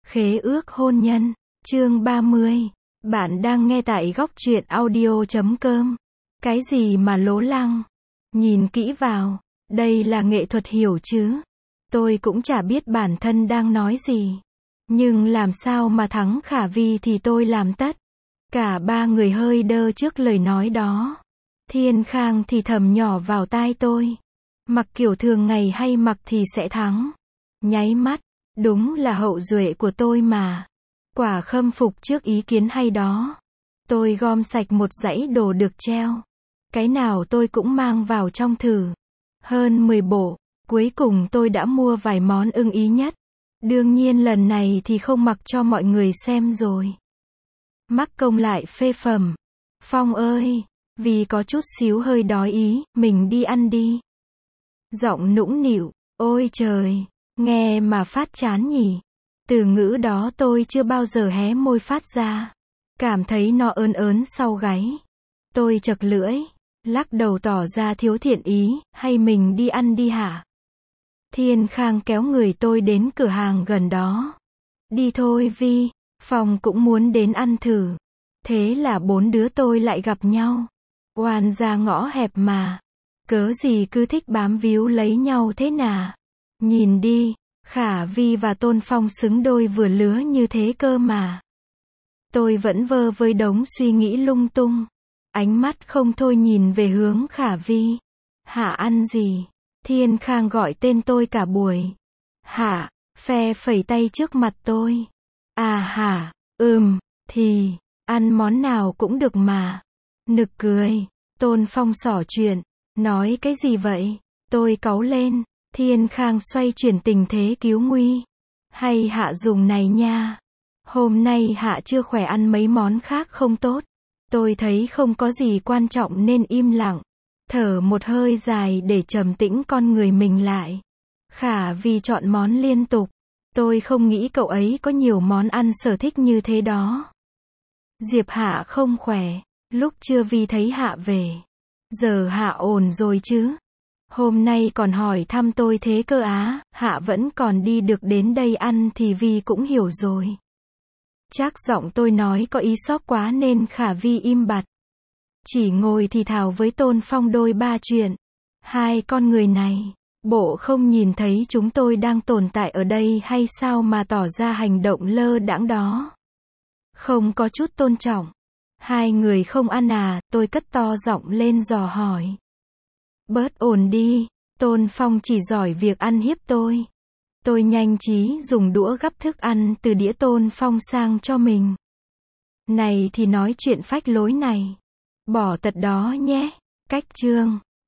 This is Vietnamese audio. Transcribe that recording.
Khế ước hôn nhân, chương 30. Bạn đang nghe tại góc truyện audio.com. Cái gì mà lố lăng? Nhìn kỹ vào, đây là nghệ thuật hiểu chứ? Tôi cũng chả biết bản thân đang nói gì. Nhưng làm sao mà thắng Khả Vi thì tôi làm tất. Cả ba người hơi đơ trước lời nói đó. Thiên Khang thì thầm nhỏ vào tai tôi. Mặc kiểu thường ngày hay mặc thì sẽ thắng. Nháy mắt, đúng là hậu duệ của tôi mà. Quả khâm phục trước ý kiến hay đó. Tôi gom sạch một dãy đồ được treo. Cái nào tôi cũng mang vào trong thử. Hơn 10 bộ, cuối cùng tôi đã mua vài món ưng ý nhất. Đương nhiên lần này thì không mặc cho mọi người xem rồi. Mắc công lại phê phẩm. Phong ơi, vì có chút xíu hơi đói ý, mình đi ăn đi. Giọng nũng nịu, ôi trời, nghe mà phát chán nhỉ. Từ ngữ đó tôi chưa bao giờ hé môi phát ra. Cảm thấy nó ớn ớn sau gáy. Tôi chật lưỡi, lắc đầu tỏ ra thiếu thiện ý, hay mình đi ăn đi hả? Thiên Khang kéo người tôi đến cửa hàng gần đó. Đi thôi Vi, Phong cũng muốn đến ăn thử. Thế là bốn đứa tôi lại gặp nhau. Oan ra ngõ hẹp mà. Cớ gì cứ thích bám víu lấy nhau thế nà. Nhìn đi, Khả Vi và Tôn Phong xứng đôi vừa lứa như thế cơ mà. Tôi vẫn vơ với đống suy nghĩ lung tung. Ánh mắt không thôi nhìn về hướng Khả Vi. Hả ăn gì? Thiên Khang gọi tên tôi cả buổi. Hả? Phe phẩy tay trước mặt tôi. À hả? Thì, ăn món nào cũng được mà. Nực cười. Tôn Phong xỏ chuyện. Nói cái gì vậy? Tôi cáu lên. Thiên Khang xoay chuyển tình thế cứu nguy. Hay Hạ dùng này nha. Hôm nay Hạ chưa khỏe ăn mấy món khác không tốt. Tôi thấy không có gì quan trọng nên im lặng. Thở một hơi dài để trầm tĩnh con người mình lại. Khả Vi chọn món liên tục. Tôi không nghĩ cậu ấy có nhiều món ăn sở thích như thế đó. Diệp Hạ không khỏe. Lúc trưa Vi thấy Hạ về. Giờ Hạ ổn rồi chứ? Hôm nay còn hỏi thăm tôi thế cơ á. Hạ vẫn còn đi được đến đây ăn thì Vi cũng hiểu rồi. Chắc giọng tôi nói có ý sót quá nên Khả Vi im bặt. Chỉ ngồi thì thào với Tôn Phong đôi ba chuyện. Hai con người này, bộ không nhìn thấy chúng tôi đang tồn tại ở đây hay sao mà tỏ ra hành động lơ đãng đó. Không có chút tôn trọng. Hai người không ăn à, tôi cất to giọng lên dò hỏi. Bớt ồn đi, Tôn Phong chỉ giỏi việc ăn hiếp tôi. Tôi nhanh trí dùng đũa gắp thức ăn từ đĩa Tôn Phong sang cho mình. Này thì nói chuyện phách lối này. Bỏ tật đó nhé. Cách chương.